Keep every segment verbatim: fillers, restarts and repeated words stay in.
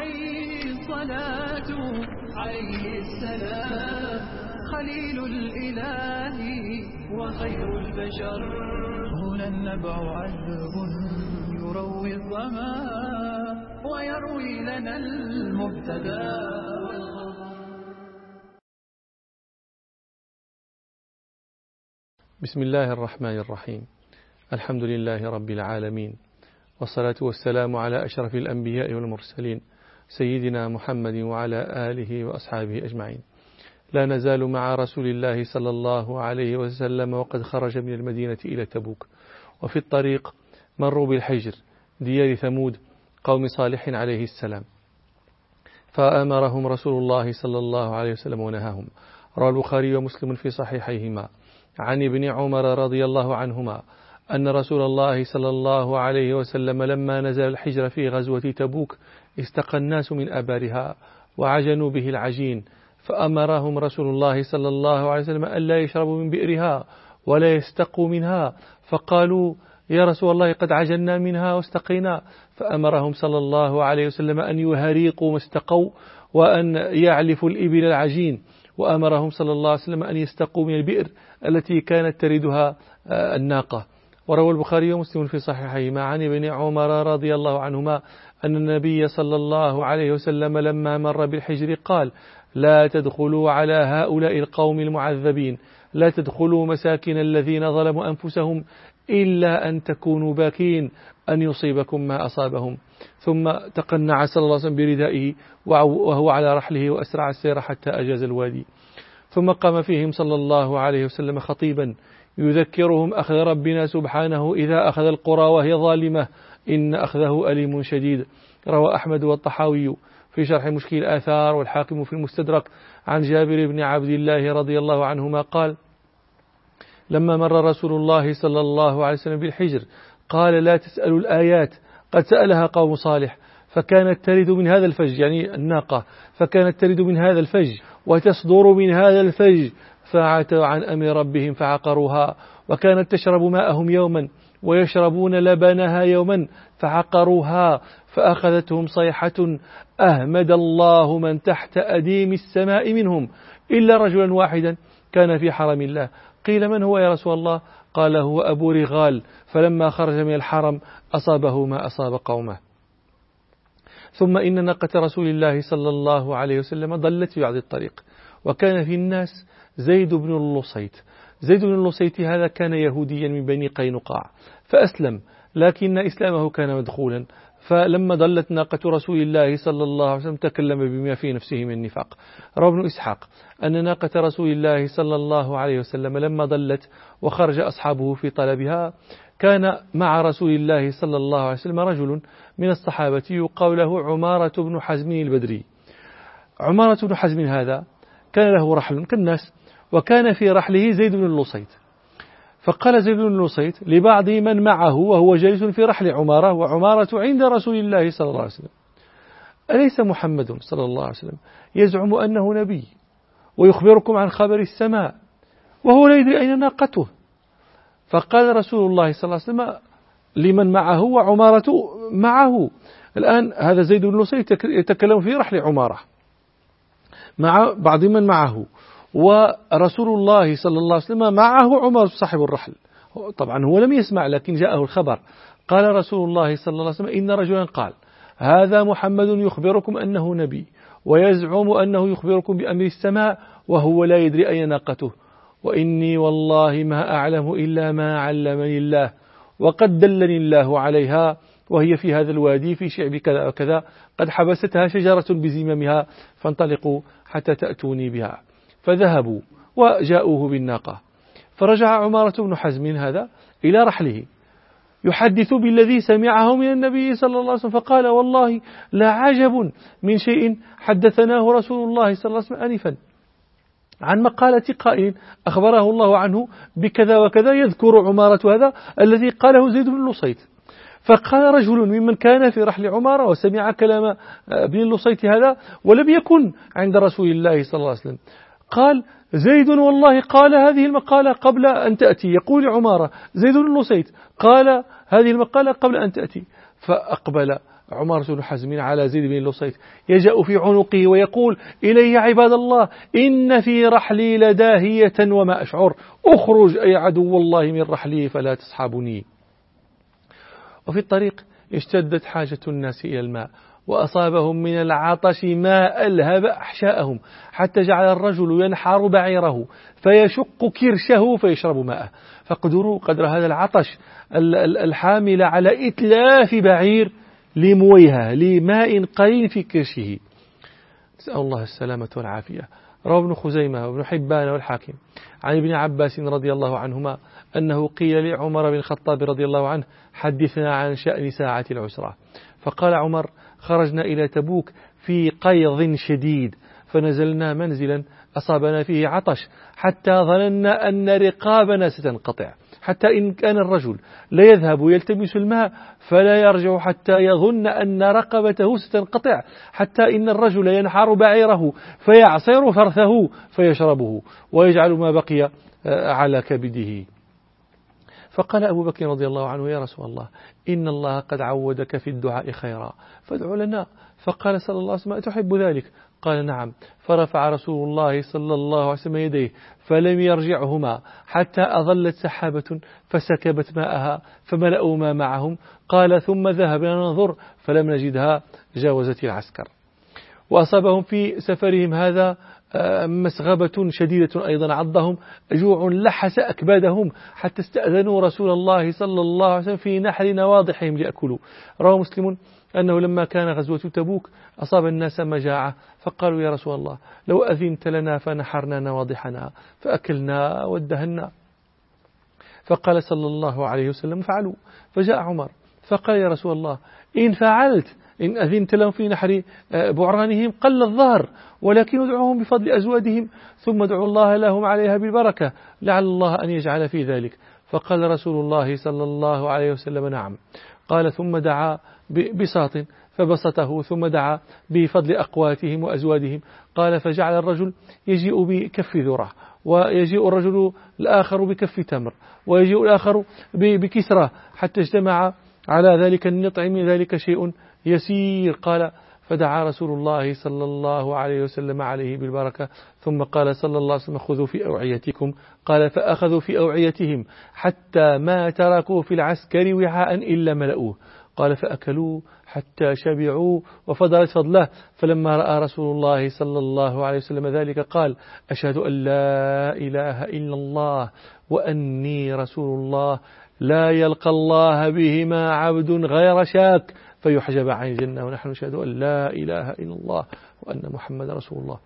عليه الصلاة عليه السلام خليل الإله وخير البشر. هنا النبع عذب يروي الظما ويروي لنا المبتدى والخبر. بسم الله الرحمن الرحيم. الحمد لله رب العالمين، والصلاة والسلام على أشرف الأنبياء والمرسلين سيدنا محمد وعلى آله وأصحابه أجمعين. لا نزال مع رسول الله صلى الله عليه وسلم وقد خرج من المدينة إلى تبوك، وفي الطريق مروا بالحجر ديار ثمود قوم صالح عليه السلام، فأمرهم رسول الله صلى الله عليه وسلم ونهاهم. روى البخاري ومسلم في صحيحيهما عن ابن عمر رضي الله عنهما أن رسول الله صلى الله عليه وسلم لما نزل الحجر في غزوة تبوك استقى الناس من أبارها وعجنوا به العجين، فأمرهم رسول الله صلى الله عليه وسلم ألا يشربوا من بئرها ولا يستقوا منها، فقالوا يا رسول الله قد عجلنا منها واستقينا، فأمرهم صلى الله عليه وسلم أن يهريقوا ما استقوا وأن يعلفوا الإبل العجين، وأمرهم صلى الله عليه وسلم أن يستقوا من البئر التي كانت تردها الناقة. وروى البخاري ومسلم في صحيحيهما عن ابن عمر رضي الله عنهما أن النبي صلى الله عليه وسلم لما مر بالحجر قال لا تدخلوا على هؤلاء القوم المعذبين، لا تدخلوا مساكن الذين ظلموا أنفسهم إلا أن تكونوا باكين أن يصيبكم ما أصابهم. ثم تقنع صلى الله عليه وسلم بردائه وهو على رحله وأسرع السير حتى أجاز الوادي، ثم قام فيهم صلى الله عليه وسلم خطيبا يذكرهم أخذ ربنا سبحانه إذا أخذ القرى وهي ظالمة إن أخذه أليم شديد. روى أحمد والطحاوي في شرح مشكل الآثار والحاكم في المستدرك عن جابر بن عبد الله رضي الله عنهما قال لما مر رسول الله صلى الله عليه وسلم بالحجر قال لا تسألوا الآيات قد سألها قوم صالح، فكانت ترد من هذا الفج يعني الناقة، فكانت ترد من هذا الفج وتصدر من هذا الفج، فعتوا عن أمر ربهم فعقروها، وكانت تشرب ماءهم يوما ويشربون لبنها يوما فعقروها، فأخذتهم صيحة أهمد الله من تحت أديم السماء منهم إلا رجلا واحدا كان في حرم الله. قيل من هو يا رسول الله؟ قال هو أبو رغال، فلما خرج من الحرم أصابه ما أصاب قومه. ثم إن ناقة رسول الله صلى الله عليه وسلم ضلت في بعض الطريق، وكان في الناس زيد بن اللصيت. زيد بن اللصيت هذا كان يهوديا من بني قينقاع فأسلم، لكن إسلامه كان مدخولا، فلما ضلت ناقة رسول الله صلى الله عليه وسلم تكلم بما في نفسه من النفاق. روى ابن إسحاق أن ناقة رسول الله صلى الله عليه وسلم لما ضلت وخرج أصحابه في طلبها كان مع رسول الله صلى الله عليه وسلم رجل من الصحابة يقال له عمارة بن حزم البدري. عمارة بن حزم هذا كان له رحل كالناس، وكان في رحله زيد بن اللصيت، فقال زيد بن اللصيت لبعض من معه وهو جالس في رحل عمارة وعمارة عند رسول الله صلى الله عليه وسلم أليس محمد صلى الله عليه وسلم يزعم أنه نبي ويخبركم عن خبر السماء وهو لا يدري أين ناقته؟ فقال رسول الله صلى الله عليه وسلم لمن معه وعمارة معه. الآن هذا زيد بن اللصيت يتكلم في رحل عمارة مع بعض من معه، ورسول الله صلى الله عليه وسلم معه عمر صاحب الرحل. طبعا هو لم يسمع لكن جاءه الخبر. قال رسول الله صلى الله عليه وسلم إن رجلا قال هذا محمد يخبركم أنه نبي ويزعم أنه يخبركم بأمر السماء وهو لا يدري أين ناقته، وإني والله ما أعلم إلا ما علمني الله، وقد دلني الله عليها، وهي في هذا الوادي في شعب كذا وكذا، قد حبستها شجرة بزمامها فانطلقوا حتى تأتوني بها. فذهبوا وجاءوه بالناقة، فرجع عمارة بن حزم هذا إلى رحله يحدث بالذي سمعه من النبي صلى الله عليه وسلم، فقال والله لا عجب من شيء حدثناه رسول الله صلى الله عليه وسلم آنفا عن مقالة قائل أخبره الله عنه بكذا وكذا، يذكر عمارة هذا الذي قاله زيد بن اللصيت. فقال رجل ممن كان في رحل عمارة وسمع كلام ابن اللصيت هذا ولم يكن عند رسول الله صلى الله عليه وسلم، قال زيد والله قال هذه المقالة قبل أن تأتي، يقول عمارة زيد بن اللصيت قال هذه المقالة قبل أن تأتي. فأقبل عمر بن حزم على زيد بن لصيط يجأ في عنقه ويقول: إلي يا عباد الله، إن في رحلي لداهية وما أشعر، أخرج أي عدو الله من رحلي فلا تصحبني. وفي الطريق اشتدت حاجة الناس إلى الماء، وأصابهم من العطش ما ألهب أحشاءهم، حتى جعل الرجل ينحر بعيره فيشق كرشه فيشرب ماءه. فاقدروا قدر هذا العطش الحامل على إتلاف بعير لمويها لماء قليل في كرشه. نسأل الله السلامة والعافية. روى ابن خزيمة وابن حبان والحاكم عن ابن عباس رضي الله عنهما أنه قيل لعمر بن الخطاب رضي الله عنه: حدثنا عن شأن ساعة العسرة. فقال عمر: خرجنا إلى تبوك في قيض شديد، فنزلنا منزلا أصابنا فيه عطش، حتى ظننا أن رقابنا ستنقطع، حتى إن كان الرجل لا يذهب يلتمس الماء فلا يرجع حتى يظن أن رقبته ستنقطع، حتى إن الرجل ينحر بعيره فيعصر فرثه فيشربه ويجعل ما بقي على كبده. فقال أبو بكر رضي الله عنه: يا رسول الله، إن الله قد عودك في الدعاء خيرا، فادع لنا. فقال صلى الله عليه وسلم: أتحب ذلك؟ قال: نعم. فرفع رسول الله صلى الله عليه وسلم يديه فلم يرجعهما حتى أظلت سحابة فسكبت ماءها فملأوا ما معهم. قال: ثم ذهبنا ننظر فلم نجدها، جاوزت العسكر. وأصابهم في سفرهم هذا مسغبة شديدة أيضا، عضهم جوع لحس أكبادهم حتى استأذنوا رسول الله صلى الله عليه وسلم في نحر نواضحهم ليأكلوا. روى مسلم أنه لما كان غزوة تبوك أصاب الناس مجاعة، فقالوا: يا رسول الله، لو أذنت لنا فنحرنا نواضحنا فأكلنا وادهنا. فقال صلى الله عليه وسلم: فعلوا. فجاء عمر فقال: يا رسول الله، إن فعلت إن أذنت لهم في نحر بعرانهم قل الظهر، ولكن ادعوهم بفضل أزوادهم ثم ادعوا الله لهم عليها بالبركة، لعل الله أن يجعل في ذلك. فقال رسول الله صلى الله عليه وسلم: نعم. قال: ثم دعا بساط فبسطه، ثم دعا بفضل أقواتهم وأزوادهم. قال: فجعل الرجل يجيء بكف ذرة، ويجيء الرجل الآخر بكف تمر، ويجيء الآخر بكسرة، حتى اجتمع على ذلك النطع من ذلك شيء يسير. قال: فدعا رسول الله صلى الله عليه وسلم عليه بالبركة، ثم قال صلى الله عليه وسلم: خذوا في أوعيتكم. قال: فأخذوا في أوعيتهم حتى ما تركوا في العسكر وعاء إلا ملؤوه. قال: فأكلوا حتى شبعوا وفضلت فضله. فلما رأى رسول الله صلى الله عليه وسلم ذلك قال: أشهد أن لا إله إلا الله وأني رسول الله، لا يلقى الله بهما عبد غير شاك فيحجب عن الجنة، ونحن نشهد أن لا إله إلا الله وأن محمد رسول الله.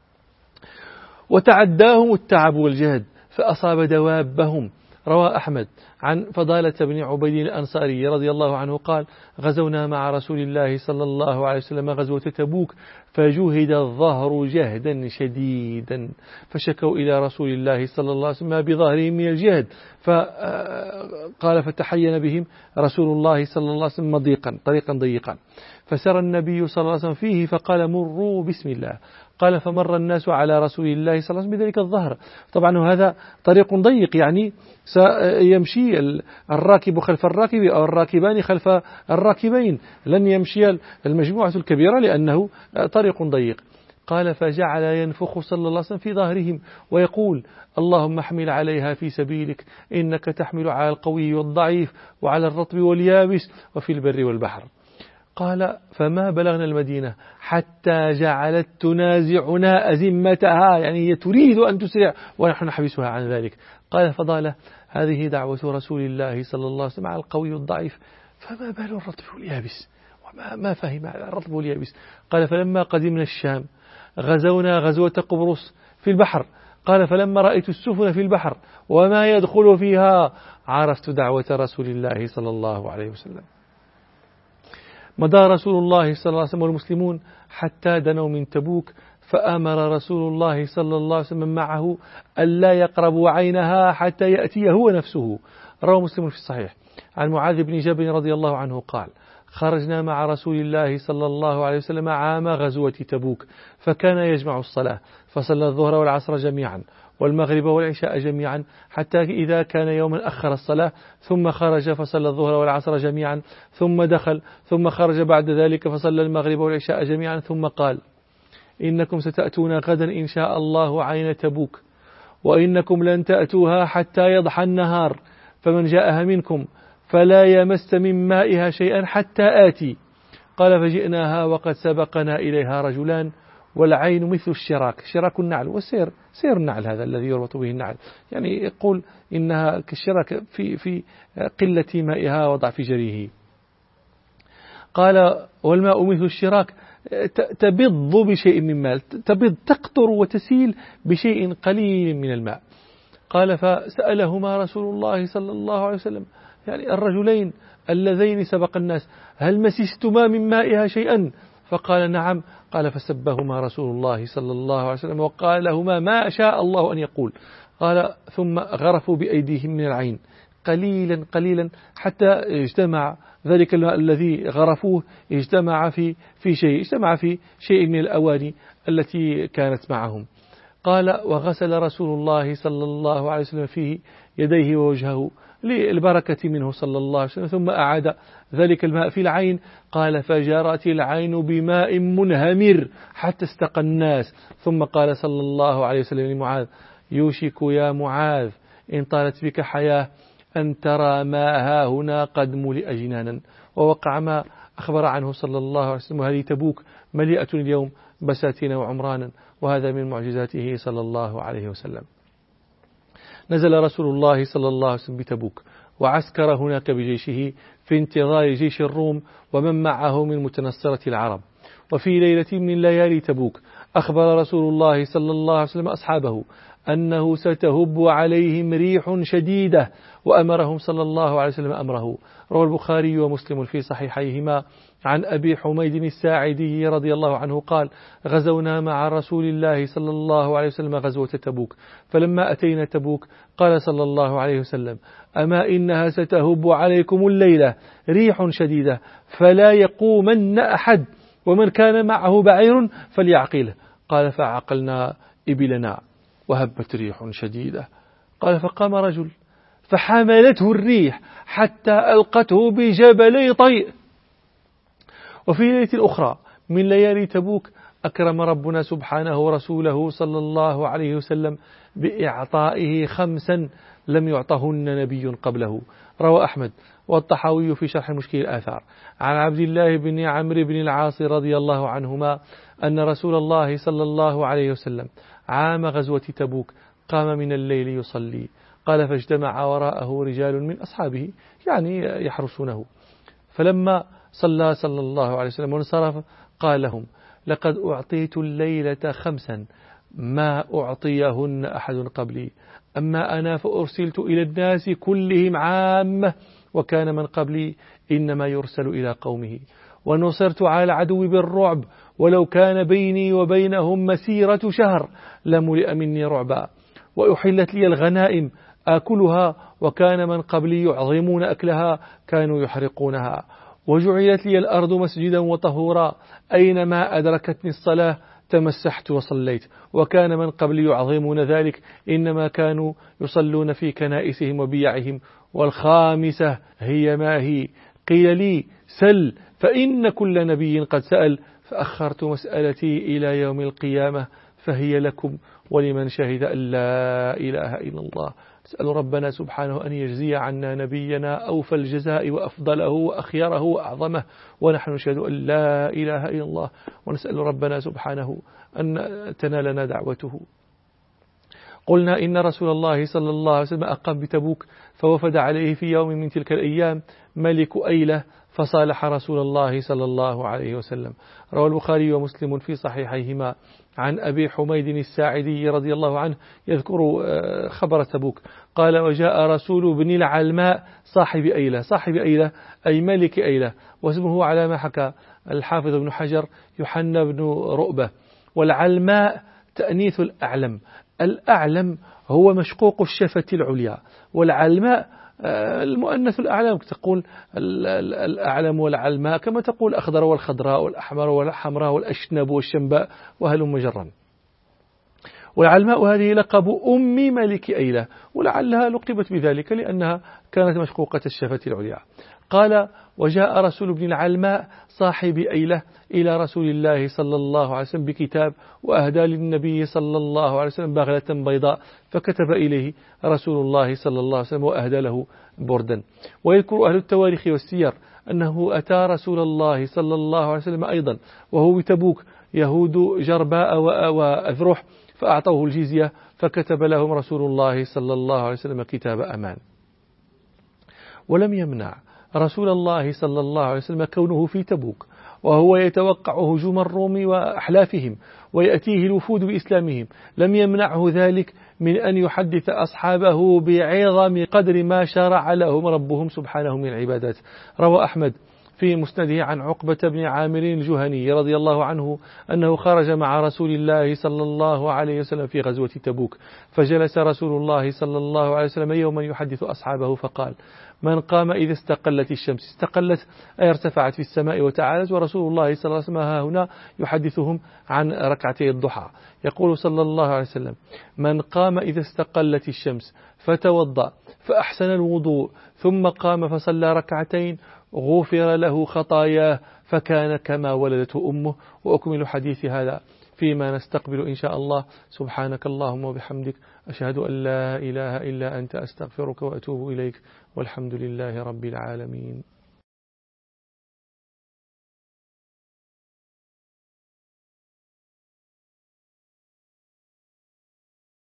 وتعداهم التعب والجهد فأصاب دوابهم. روى أحمد عن فضالة بن عبيد الأنصاري رضي الله عنه قال: غزونا مع رسول الله صلى الله عليه وسلم غزوة تبوك، فجهد الظهر جهدا شديدا، فشكوا إلى رسول الله صلى الله عليه وسلم بظهرهم من الجهد، فقال: فتحين بهم رسول الله صلى الله عليه وسلم ضيقا طريقا ضيقا، فسر النبي صلى الله عليه وسلم فيه فقال: مروا بسم الله. قال: فمر الناس على رسول الله صلى الله عليه وسلم بذلك الظهر. طبعا هذا طريق ضيق، يعني سيمشي الراكب خلف الراكب أو الراكبان خلف الراكبين، لن يمشي المجموعة الكبيرة لأنه طريق ضيق. قال: فجعل ينفخ صلى الله عليه وسلم في ظهرهم ويقول: اللهم احمل عليها في سبيلك، إنك تحمل على القوي والضعيف وعلى الرطب واليابس وفي البر والبحر. قال: فما بلغنا المدينة حتى جعلت تنازعنا أزمتها، يعني هي تريد أن تسرع ونحن نحبسها عن ذلك. قال: فضالة: هذه دعوة رسول الله صلى الله عليه وسلم على القوي والضعيف، فما بال الرطب واليابس؟ وما ما فهم الرطب واليابس. قال: فلما قدمنا الشام غزونا غزوة قبرص في البحر. قال: فلما رأيت السفن في البحر وما يدخل فيها عرفت دعوة رسول الله صلى الله عليه وسلم. مضى رسول الله صلى الله عليه وسلم والمسلمون حتى دنوا من تبوك، فأمر رسول الله صلى الله عليه وسلم معه ألا يقربوا عينها حتى يأتي هو نفسه. رواه مسلم في الصحيح عن معاذ بن جبل رضي الله عنه قال: خرجنا مع رسول الله صلى الله عليه وسلم عام غزوة تبوك، فكان يجمع الصلاة، فصلى الظهر والعصر جميعا، والمغرب والعشاء جميعا، حتى إذا كان يوما أخر الصلاة ثم خرج فصلى الظهر والعصر جميعا، ثم دخل ثم خرج بعد ذلك فصلى المغرب والعشاء جميعا، ثم قال: إنكم ستأتون غدا إن شاء الله عين تبوك، وإنكم لن تأتوها حتى يضحى النهار، فمن جاءها منكم فلا يمس من مائها شيئا حتى آتي. قال: فجئناها وقد سبقنا إليها رجلان، والعين مثل الشراك، شراك النعل، والسير سير النعل هذا الذي يربط به النعل، يعني يقول إنها كالشراك في في قلة مائها وضعف جريه. قال: والماء مثل الشراك تبض بشيء من ماء، تبض تقطر وتسيل بشيء قليل من الماء. قال: فسألهما رسول الله صلى الله عليه وسلم، يعني الرجلين اللذين سبق الناس: هل مسستما من مائها شيئا؟ فقال: نعم. قال: فسبهما رسول الله صلى الله عليه وسلم وقال لهما ما شاء الله أن يقول. قال: ثم غرفوا بأيديهم من العين قليلا قليلا حتى اجتمع ذلك الماء الذي غرفوه، اجتمع في في شيء اجتمع في شيء من الأواني التي كانت معهم. قال: وغسل رسول الله صلى الله عليه وسلم فيه يديه ووجهه للبركة منه صلى الله عليه وسلم، ثم أعاد ذلك الماء في العين. قال: فجرت العين بماء منهمر حتى استقى الناس. ثم قال صلى الله عليه وسلم لمعاذ: يوشك يا معاذ إن طالت بك حياة أن ترى ما ها هنا قد ملئ جنانا. ووقع ما أخبر عنه صلى الله عليه وسلم. وهذه تبوك مليئة اليوم بساتين وعمرانا، وهذا من معجزاته صلى الله عليه وسلم. نزل رسول الله صلى الله عليه وسلم بتبوك، وعسكر هناك بجيشه في انتظار جيش الروم ومن معه من متنصرة العرب. وفي ليلة من ليالي تبوك أخبر رسول الله صلى الله عليه وسلم أصحابه أنه ستهب عليهم ريح شديدة، وأمرهم صلى الله عليه وسلم أمره. روى البخاري ومسلم في صحيحيهما عن أبي حميد الساعدي رضي الله عنه قال: غزونا مع رسول الله صلى الله عليه وسلم غزوة تبوك، فلما أتينا تبوك قال صلى الله عليه وسلم: أما إنها ستهب عليكم الليلة ريح شديدة فلا يقومن أحد، ومن كان معه بعير فليعقله. قال: فعقلنا إبلنا وهبت ريح شديدة. قال: فقام رجل فحملته الريح حتى ألقته بجبلي طيء. وفي ليلة أخرى من ليالي تبوك أكرم ربنا سبحانه رسوله صلى الله عليه وسلم بإعطائه خمسا لم يعطهن نبي قبله. روى أحمد والطحاوي في شرح مشكل الآثار عن عبد الله بن عمرو بن العاص رضي الله عنهما أن رسول الله صلى الله عليه وسلم عام غزوة تبوك قام من الليل يصلي. قال: فاجتمع وراءه رجال من أصحابه يعني يحرسونه، فلما صلى صلى الله عليه وسلم وانصرف قال لهم: لقد أعطيت الليلة خمسا ما أعطيهن أحد قبلي، أما أنا فأرسلت إلى الناس كلهم عامة، وكان من قبلي إنما يرسل إلى قومه، ونصرت على العدو بالرعب، ولو كان بيني وبينهم مسيرة شهر لملئ مني رعبا، وأحلت لي الغنائم آكلها، وكان من قبلي يعظمون أكلها كانوا يحرقونها، وجعلت لي الأرض مسجدا وطهورا، أينما أدركتني الصلاة تمسحت وصليت، وكان من قبل يعظمون ذلك إنما كانوا يصلون في كنائسهم وبيعهم. والخامسة هي ما هي؟ قيل لي: سل، فإن كل نبي قد سأل، فأخرت مسألتي إلى يوم القيامة، فهي لكم ولمن شهد أن لا إله إلا الله. نسأل ربنا سبحانه أن يجزي عنا نبينا أوفى الجزاء وأفضله وأخيره وأعظمه، ونحن نشهد أن لا إله إلا الله، ونسأل ربنا سبحانه أن تنالنا دعوته. قلنا إن رسول الله صلى الله عليه وسلم أقام بتبوك، فوفد عليه في يوم من تلك الأيام ملك أيلة فصالح رسول الله صلى الله عليه وسلم. روى البخاري ومسلم في صحيحيهما عن أبي حميد الساعدي رضي الله عنه يذكر خبر تبوك قال: وجاء رسول بن العلماء صاحب أيلة. صاحب أيلة أي ملك أيلة، واسمه على ما حكى الحافظ ابن حجر يحنى بن رؤبة. والعلماء تأنيث الأعلم، الأعلم هو مشقوق الشفة العليا، والعلماء المؤنث الأعلام، تقول الأعلم والعلماء كما تقول الأخضر والخضراء والأحمر والحمراء والأشنب والشنباء وهلم جرا. والعلماء هذه لقب أم ملك أيلة، ولعلها لقبت بذلك لأنها كانت مشقوقة الشفة العليا. قال: وجاء رسول بن العلماء صاحب أيلة إلى رسول الله صلى الله عليه وسلم بكتاب، وأهدى للنبي صلى الله عليه وسلم بغلة بيضاء، فكتب إليه رسول الله صلى الله عليه وسلم وأهدى له بردا. ويذكر أهل التواريخ والسير أنه أتى رسول الله صلى الله عليه وسلم أيضا وهو بتبوك يهود جرباء وأذرح، فأعطوه الجزية، فكتب لهم رسول الله صلى الله عليه وسلم كتاب أمان. ولم يمنع رسول الله صلى الله عليه وسلم كونه في تبوك وهو يتوقع هجوم الروم وأحلافهم ويأتيه الوفود بإسلامهم، لم يمنعه ذلك من أن يحدث أصحابه بعظم قدر ما شرع لهم ربهم سبحانه من العبادات. روى أحمد في مسنده عن عقبة بن عامر الجهني رضي الله عنه أنه خرج مع رسول الله صلى الله عليه وسلم في غزوة تبوك، فجلس رسول الله صلى الله عليه وسلم يوما يحدث أصحابه فقال: من قام إذا استقلت الشمس، استقلت أي ارتفعت في السماء وتعالت، ورسول الله صلى الله عليه وسلم ها هنا يحدثهم عن ركعتي الضحى. يقول صلى الله عليه وسلم: من قام إذا استقلت الشمس فتوضأ فأحسن الوضوء ثم قام فصلى ركعتين غفر له خطاياه فكان كما ولدته أمه. وأكمل حديث هذا فيما نستقبل إن شاء الله. سبحانك اللهم وبحمدك، أشهد أن لا إله إلا أنت، أستغفرك وأتوب إليك، والحمد لله رب العالمين.